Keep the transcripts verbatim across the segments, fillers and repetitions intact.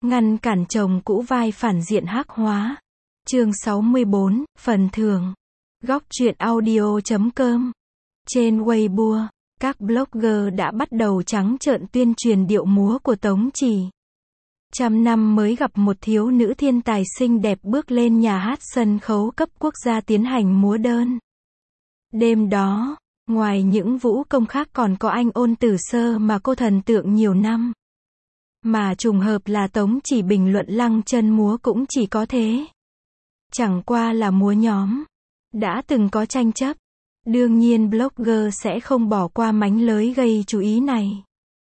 ngăn cản chồng cũ vai phản diện hắc hóa. Chương sáu mươi bốn, phần thưởng. Góc truyện audio chấm com. Trên Weibo, các blogger đã bắt đầu trắng trợn tuyên truyền điệu múa của Tống Chỉ. Trăm năm mới gặp một thiếu nữ thiên tài xinh đẹp bước lên nhà hát sân khấu cấp quốc gia tiến hành múa đơn. Đêm đó, ngoài những vũ công khác còn có anh Ôn Tử Sơ mà cô thần tượng nhiều năm. Mà trùng hợp là Tống Chỉ bình luận Lăng Chân múa cũng chỉ có thế. Chẳng qua là múa nhóm. Đã từng có tranh chấp. Đương nhiên blogger sẽ không bỏ qua mánh lới gây chú ý này.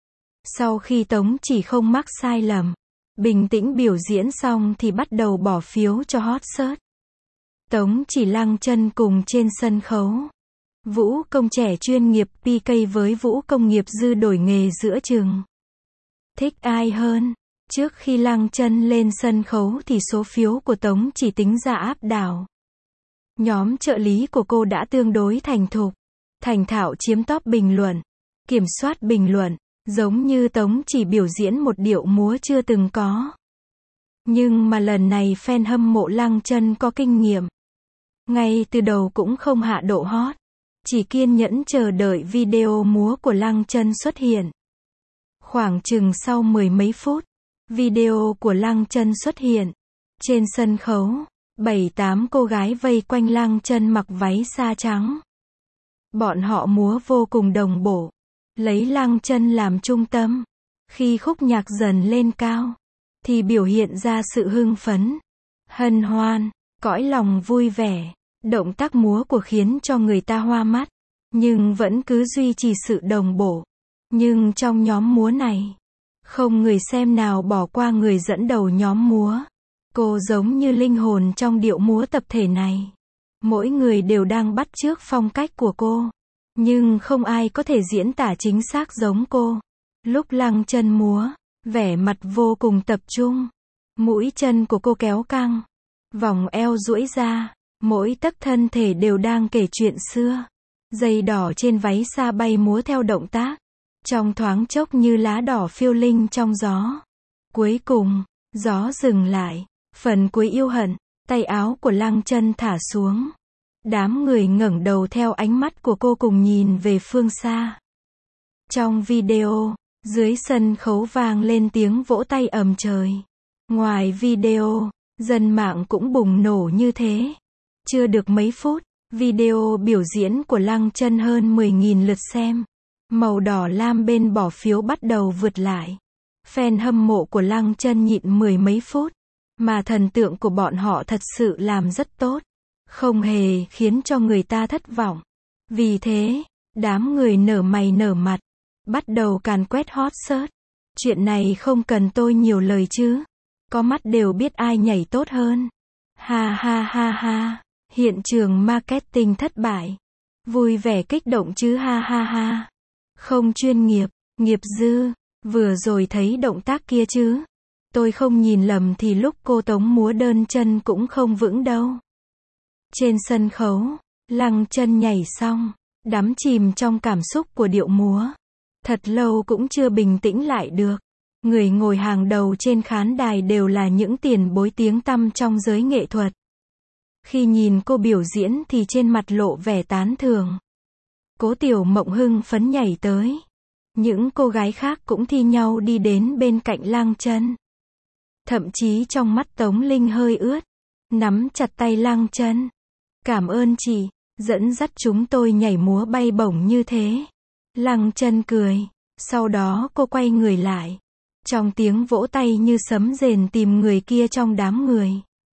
Sau khi Tống Chỉ không mắc sai lầm, bình tĩnh biểu diễn xong thì bắt đầu bỏ phiếu cho hot search. Tống Chỉ Lăng Chân cùng trên sân khấu. Vũ công trẻ chuyên nghiệp pê ca với vũ công nghiệp dư đổi nghề giữa chừng. Thích ai hơn? Trước khi Lăng Chân lên sân khấu thì số phiếu của Tống Chỉ tính ra áp đảo. Nhóm trợ lý của cô đã tương đối thành thục, thành thạo chiếm top bình luận, kiểm soát bình luận, giống như Tống Chỉ biểu diễn một điệu múa chưa từng có. Nhưng mà lần này fan hâm mộ Lăng Chân có kinh nghiệm. Ngay từ đầu cũng không hạ độ hot, chỉ kiên nhẫn chờ đợi video múa của Lăng Chân xuất hiện. Khoảng chừng sau mười mấy phút, video của Lăng Chân xuất hiện. Trên sân khấu, bảy tám cô gái vây quanh Lăng Chân mặc váy sa trắng. Bọn họ múa vô cùng đồng bộ, lấy Lăng Chân làm trung tâm. Khi khúc nhạc dần lên cao, thì biểu hiện ra sự hưng phấn, hân hoan, cõi lòng vui vẻ. Động tác múa của khiến cho người ta hoa mắt, nhưng vẫn cứ duy trì sự đồng bộ. Nhưng trong nhóm múa này, không người xem nào bỏ qua người dẫn đầu nhóm múa. Cô giống như linh hồn trong điệu múa tập thể này. Mỗi người đều đang bắt chước phong cách của cô, nhưng không ai có thể diễn tả chính xác giống cô. Lúc Lăng Chân múa, vẻ mặt vô cùng tập trung. Mũi chân của cô kéo căng, vòng eo duỗi ra, mỗi tấc thân thể đều đang kể chuyện xưa. Dây đỏ trên váy sa bay múa theo động tác, trong thoáng chốc như lá đỏ phiêu linh trong gió. Cuối cùng, gió dừng lại, phần cuối yêu hận, tay áo của Lăng Chân thả xuống. Đám người ngẩng đầu theo ánh mắt của cô cùng nhìn về phương xa. Trong video, dưới sân khấu vang lên tiếng vỗ tay ầm trời. Ngoài video, dân mạng cũng bùng nổ như thế. Chưa được mấy phút, video biểu diễn của Lăng Chân hơn mười nghìn lượt xem. Màu đỏ lam bên bỏ phiếu bắt đầu vượt lại. Fan hâm mộ của Lăng Chân nhịn mười mấy phút, mà thần tượng của bọn họ thật sự làm rất tốt, không hề khiến cho người ta thất vọng. Vì thế, đám người nở mày nở mặt, bắt đầu càn quét hot search. Chuyện này không cần tôi nhiều lời chứ. Có mắt đều biết ai nhảy tốt hơn. Ha ha ha ha. Hiện trường marketing thất bại. Vui vẻ kích động chứ ha ha ha. Không chuyên nghiệp, nghiệp dư. Vừa rồi thấy động tác kia chứ. Tôi không nhìn lầm thì lúc cô Tống múa đơn chân cũng không vững đâu. Trên sân khấu, Lăng Chân nhảy xong, đắm chìm trong cảm xúc của điệu múa. Thật lâu cũng chưa bình tĩnh lại được. Người ngồi hàng đầu trên khán đài đều là những tiền bối tiếng tăm trong giới nghệ thuật. Khi nhìn cô biểu diễn thì trên mặt lộ vẻ tán thưởng. Cố Tiểu Mộng hưng phấn nhảy tới. Những cô gái khác cũng thi nhau đi đến bên cạnh Lăng Chân. Thậm chí trong mắt Tống Linh hơi ướt, nắm chặt tay Lăng Chân. Cảm ơn chị, dẫn dắt chúng tôi nhảy múa bay bổng như thế. Lăng Chân cười, sau đó cô quay người lại. Trong tiếng vỗ tay như sấm rền tìm người kia trong đám người.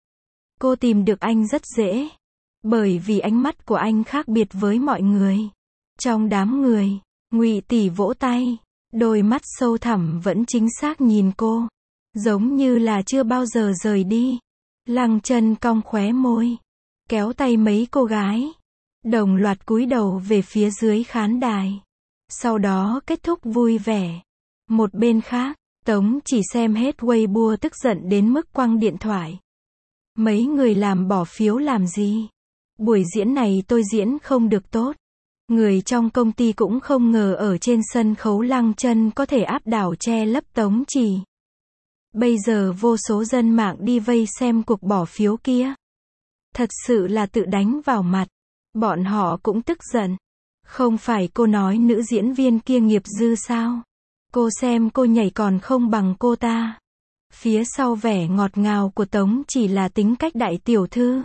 Cô tìm được anh rất dễ, bởi vì ánh mắt của anh khác biệt với mọi người. Trong đám người, Ngụy tỷ vỗ tay, đôi mắt sâu thẳm vẫn chính xác nhìn cô, giống như là chưa bao giờ rời đi. Lăng Chân cong khóe môi, kéo tay mấy cô gái, đồng loạt cúi đầu về phía dưới khán đài. Sau đó kết thúc vui vẻ. Một bên khác, Tống Chỉ xem hết Weibo tức giận đến mức quăng điện thoại. Mấy người làm bỏ phiếu làm gì? Buổi diễn này tôi diễn không được tốt. Người trong công ty cũng không ngờ ở trên sân khấu Lăng Chân có thể áp đảo che lấp Tống Chỉ. Bây giờ vô số dân mạng đi vây xem cuộc bỏ phiếu kia. Thật sự là tự đánh vào mặt. Bọn họ cũng tức giận. Không phải cô nói nữ diễn viên kia nghiệp dư sao? Cô xem cô nhảy còn không bằng cô ta. Phía sau vẻ ngọt ngào của Tống chỉ là tính cách đại tiểu thư.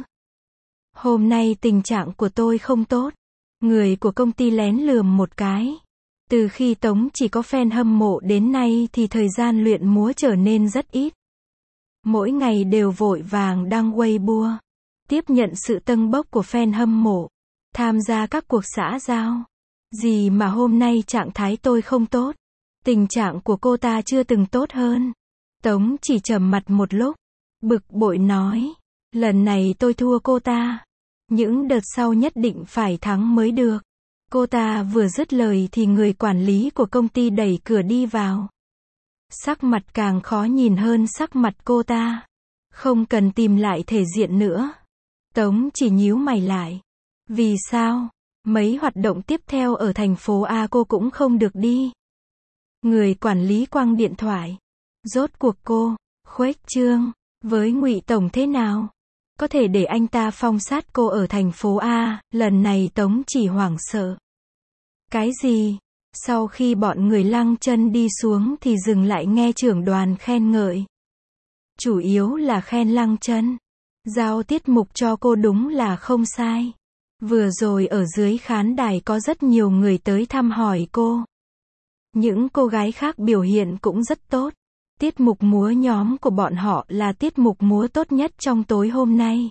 Hôm nay tình trạng của tôi không tốt. Người của công ty lén lườm một cái. Từ khi Tống chỉ có fan hâm mộ đến nay thì thời gian luyện múa trở nên rất ít. Mỗi ngày đều vội vàng đăng Weibo. Tiếp nhận sự tâng bốc của fan hâm mộ. Tham gia các cuộc xã giao. Gì mà hôm nay trạng thái tôi không tốt. Tình trạng của cô ta chưa từng tốt hơn. Tống chỉ trầm mặt một lúc. Bực bội nói. Lần này tôi thua cô ta. Những đợt sau nhất định phải thắng mới được. Cô ta vừa dứt lời thì người quản lý của công ty đẩy cửa đi vào. Sắc mặt càng khó nhìn hơn sắc mặt cô ta. Không cần tìm lại thể diện nữa. Tống chỉ nhíu mày lại. Vì sao? Mấy hoạt động tiếp theo ở thành phố A cô cũng không được đi. Người quản lý quăng điện thoại. Rốt cuộc cô, khuếch trương, với Ngụy Tổng thế nào? Có thể để anh ta phong sát cô ở thành phố A, lần này Tống chỉ hoảng sợ. Cái gì? Sau khi bọn người Lăng Chân đi xuống thì dừng lại nghe trưởng đoàn khen ngợi. Chủ yếu là khen Lăng Chân. Giao tiết mục cho cô đúng là không sai. Vừa rồi ở dưới khán đài có rất nhiều người tới thăm hỏi cô. Những cô gái khác biểu hiện cũng rất tốt. Tiết mục múa nhóm của bọn họ là tiết mục múa tốt nhất trong tối hôm nay.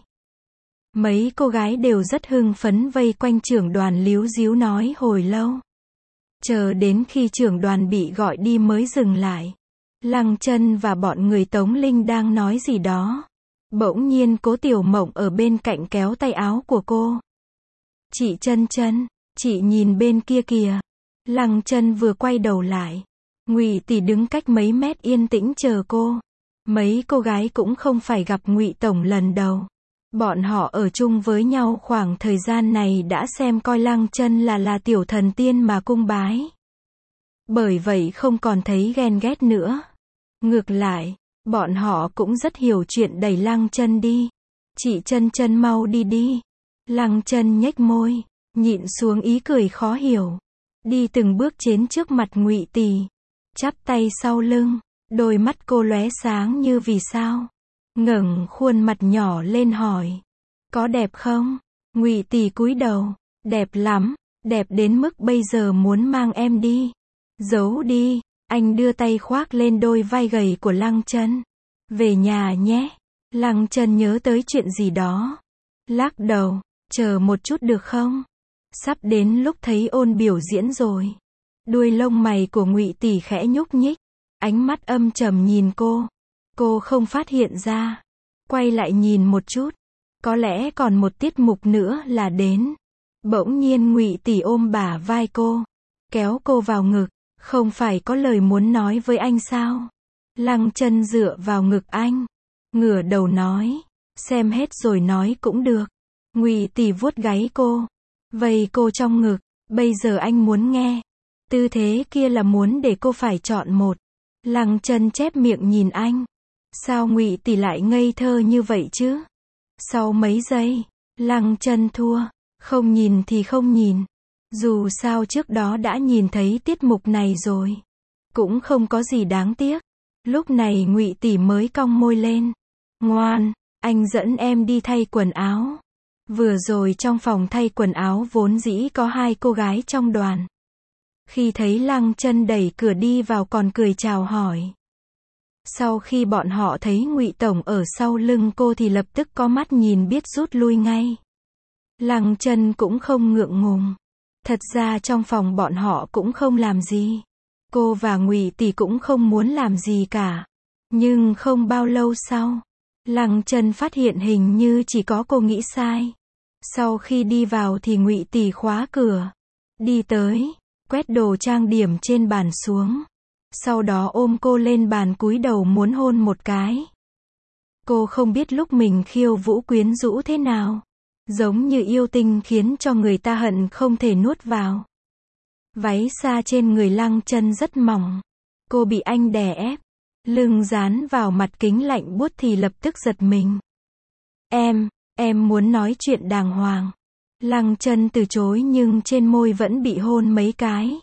Mấy cô gái đều rất hưng phấn vây quanh trưởng đoàn líu díu nói hồi lâu. Chờ đến khi trưởng đoàn bị gọi đi mới dừng lại. Lăng Chân và bọn người Tống Linh đang nói gì đó. Bỗng nhiên Cố Tiểu Mộng ở bên cạnh kéo tay áo của cô. Chị Chân Chân, chị nhìn bên kia kìa. Lăng Chân vừa quay đầu lại. Ngụy tỷ đứng cách mấy mét yên tĩnh chờ cô. Mấy cô gái cũng không phải gặp Ngụy Tổng lần đầu. Bọn họ ở chung với nhau khoảng thời gian này đã xem coi Lăng Chân là là tiểu thần tiên mà cung bái. Bởi vậy không còn thấy ghen ghét nữa. Ngược lại, bọn họ cũng rất hiểu chuyện đẩy Lăng Chân đi. Chị Chân Chân mau đi đi. Lăng Chân nhếch môi, nhịn xuống ý cười khó hiểu. Đi từng bước đến trước mặt Ngụy tỷ. Chắp tay sau lưng, đôi mắt cô lóe sáng như vì sao. Ngẩng khuôn mặt nhỏ lên hỏi. Có đẹp không? Ngụy tỷ cúi đầu. Đẹp lắm, đẹp đến mức bây giờ muốn mang em đi. Giấu đi, anh đưa tay khoác lên đôi vai gầy của Lăng Chân. Về nhà nhé. Lăng Chân nhớ tới chuyện gì đó. Lắc đầu, chờ một chút được không? Sắp đến lúc thấy ôn biểu diễn rồi. Đuôi lông mày của Ngụy tỷ khẽ nhúc nhích. Ánh mắt âm trầm nhìn cô. Cô không phát hiện ra. Quay lại nhìn một chút. Có lẽ còn một tiết mục nữa là đến. Bỗng nhiên Ngụy tỷ ôm bả vai cô. Kéo cô vào ngực. Không phải có lời muốn nói với anh sao? Lăng Chân dựa vào ngực anh. Ngửa đầu nói. Xem hết rồi nói cũng được. Ngụy tỷ vuốt gáy cô. Vây cô trong ngực. Bây giờ anh muốn nghe. Tư thế kia là muốn để cô phải chọn một. Lăng Chân chép miệng nhìn anh. Sao Ngụy tỷ lại ngây thơ như vậy chứ? Sau mấy giây, Lăng Chân thua. Không nhìn thì không nhìn. Dù sao trước đó đã nhìn thấy tiết mục này rồi. Cũng không có gì đáng tiếc. Lúc này Ngụy tỷ mới cong môi lên. Ngoan, anh dẫn em đi thay quần áo. Vừa rồi trong phòng thay quần áo vốn dĩ có hai cô gái trong đoàn. Khi thấy Lăng Chân đẩy cửa đi vào còn cười chào hỏi. Sau khi bọn họ thấy Ngụy Tổng ở sau lưng cô thì lập tức có mắt nhìn biết rút lui ngay. Lăng Chân cũng không ngượng ngùng. Thật ra trong phòng bọn họ cũng không làm gì. Cô và Ngụy tỷ cũng không muốn làm gì cả. Nhưng không bao lâu sau, Lăng Chân phát hiện hình như chỉ có cô nghĩ sai. Sau khi đi vào thì Ngụy tỷ khóa cửa. Đi tới, quét đồ trang điểm trên bàn xuống. Sau đó ôm cô lên bàn cúi đầu muốn hôn một cái. Cô không biết lúc mình khiêu vũ quyến rũ thế nào. Giống như yêu tinh khiến cho người ta hận không thể nuốt vào. Váy xa trên người Lăng Chân rất mỏng. Cô bị anh đè ép. lưng dán vào mặt kính lạnh buốt thì lập tức giật mình. Em, em muốn nói chuyện đàng hoàng. Lăng Chân từ chối nhưng trên môi vẫn bị hôn mấy cái.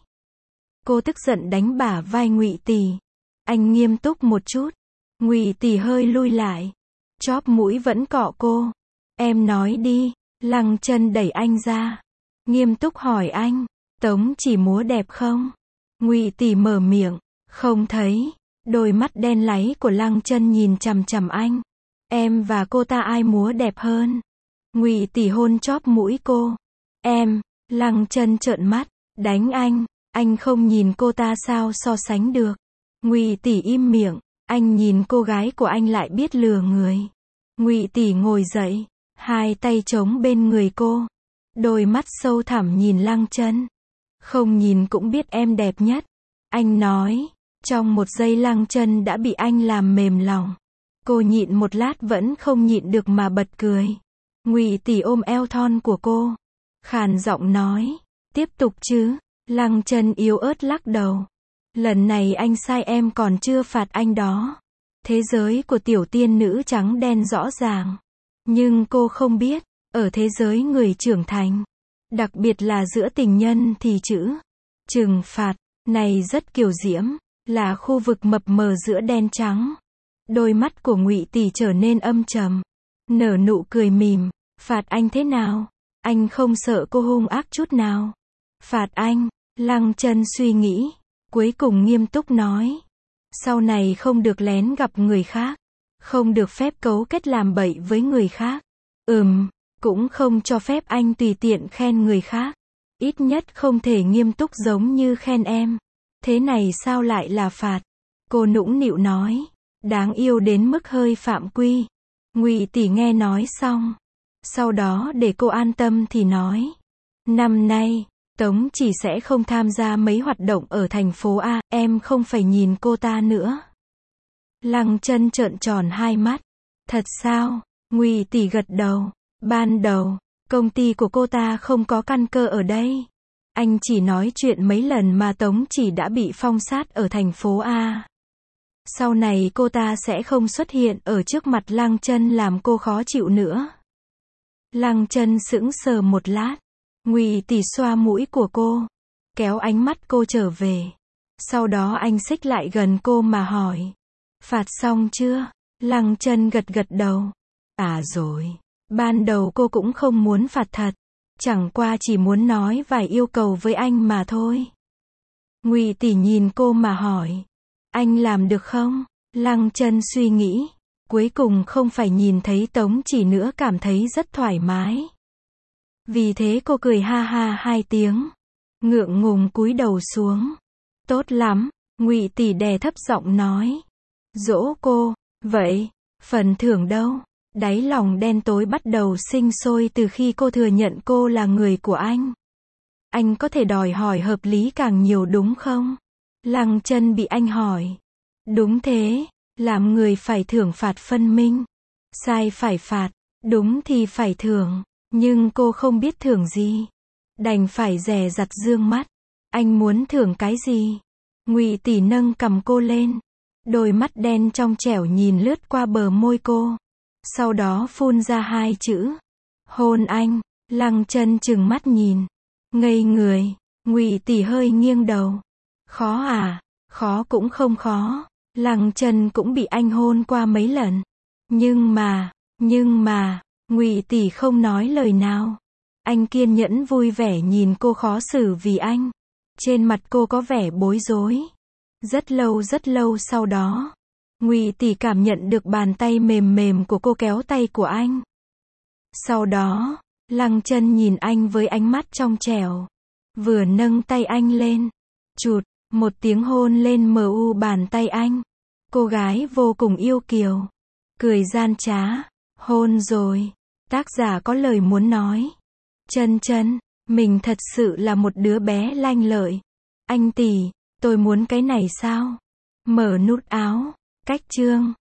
Cô tức giận đánh bả vai Ngụy Tỷ. Anh nghiêm túc một chút. Ngụy Tỷ hơi lui lại. Chóp mũi vẫn cọ cô. Em nói đi. Lăng Chân đẩy anh ra. Nghiêm túc hỏi anh. Tống Chỉ múa đẹp không? Ngụy Tỷ mở miệng. Không thấy. Đôi mắt đen láy của Lăng Chân nhìn chằm chằm anh. Em và cô ta ai múa đẹp hơn? Ngụy Tỷ hôn chóp mũi cô. Em. Lăng Chân trợn mắt. Đánh anh. Anh không nhìn cô ta sao so sánh được. Ngụy Tỷ im miệng. Anh nhìn cô gái của anh lại biết lừa người. Ngụy Tỷ ngồi dậy. Hai tay chống bên người cô. Đôi mắt sâu thẳm nhìn Lăng Chân. Không nhìn cũng biết em đẹp nhất. Anh nói. Trong một giây Lăng Chân đã bị anh làm mềm lòng. Cô nhịn một lát vẫn không nhịn được mà bật cười. Ngụy Tỷ ôm eo thon của cô. Khàn giọng nói. Tiếp tục chứ. Lăng Chân yếu ớt lắc đầu. Lần này anh sai em còn chưa phạt anh đó. Thế giới của tiểu tiên nữ trắng đen rõ ràng. Nhưng cô không biết. Ở thế giới người trưởng thành. Đặc biệt là giữa tình nhân thì chữ trừng phạt này rất kiều diễm. Là khu vực mập mờ giữa đen trắng. Đôi mắt của Ngụy Tỷ trở nên âm trầm. Nở nụ cười mỉm. Phạt anh thế nào? Anh không sợ cô hung ác chút nào. Phạt anh. Lăng Chân suy nghĩ. Cuối cùng nghiêm túc nói. Sau này không được lén gặp người khác. Không được phép cấu kết làm bậy với người khác. Ừm. Cũng không cho phép anh tùy tiện khen người khác. Ít nhất không thể nghiêm túc giống như khen em. Thế này sao lại là phạt? Cô nũng nịu nói. Đáng yêu đến mức hơi phạm quy. Ngụy Tỷ nghe nói xong. Sau đó để cô an tâm thì nói. Năm nay, Tống Chỉ sẽ không tham gia mấy hoạt động ở thành phố A. Em không phải nhìn cô ta nữa. Lăng Chân trợn tròn hai mắt. Thật sao? Ngụy Tỷ gật đầu. Ban đầu, công ty của cô ta không có căn cơ ở đây. Anh chỉ nói chuyện mấy lần mà Tống Chỉ đã bị phong sát ở thành phố A. Sau này cô ta sẽ không xuất hiện ở trước mặt Lăng Chân làm cô khó chịu nữa. Lăng Chân sững sờ một lát. Ngụy Tỷ xoa mũi của cô. Kéo ánh mắt cô trở về. Sau đó anh xích lại gần cô mà hỏi. Phạt xong chưa? Lăng Chân gật gật đầu. À rồi. Ban đầu cô cũng không muốn phạt thật. Chẳng qua chỉ muốn nói vài yêu cầu với anh mà thôi. Ngụy Tỷ nhìn cô mà hỏi. Anh làm được không? Lăng Chân suy nghĩ. Cuối cùng không phải nhìn thấy Tống Chỉ nữa cảm thấy rất thoải mái. Vì thế cô cười ha ha hai tiếng. Ngượng ngùng cúi đầu xuống. Tốt lắm. Ngụy Tỷ đè thấp giọng nói. Dỗ cô. Vậy, phần thưởng đâu? Đáy lòng đen tối bắt đầu sinh sôi từ khi cô thừa nhận cô là người của anh. Anh có thể đòi hỏi hợp lý càng nhiều đúng không? Lăng Chân bị anh hỏi. Đúng thế, làm người phải thưởng phạt phân minh. Sai phải phạt, đúng thì phải thưởng. Nhưng cô không biết thưởng gì. Đành phải dè dặt dương mắt. Anh muốn thưởng cái gì? Ngụy Tỷ nâng cằm cô lên. Đôi mắt đen trong trẻo nhìn lướt qua bờ môi cô. Sau đó phun ra hai chữ. Hôn anh. Lăng Chân trừng mắt nhìn. Ngây người. Ngụy Tỷ hơi nghiêng đầu. Khó à? Khó cũng không khó. Lăng Chân cũng bị anh hôn qua mấy lần. Nhưng mà, nhưng mà, Ngụy Tỷ không nói lời nào. Anh kiên nhẫn vui vẻ nhìn cô khó xử vì anh. Trên mặt cô có vẻ bối rối. Rất lâu rất lâu sau đó, Ngụy Tỷ cảm nhận được bàn tay mềm mềm của cô kéo tay của anh. Sau đó, Lăng Chân nhìn anh với ánh mắt trong trẻo. Vừa nâng tay anh lên. Chụt, một tiếng hôn lên mờ u bàn tay anh. Cô gái vô cùng yêu kiều. Cười gian trá. Hôn rồi. Tác giả có lời muốn nói. Chân Chân, mình thật sự là một đứa bé lanh lợi. Anh tỷ, tôi muốn cái này sao? Mở nút áo. Cách chương.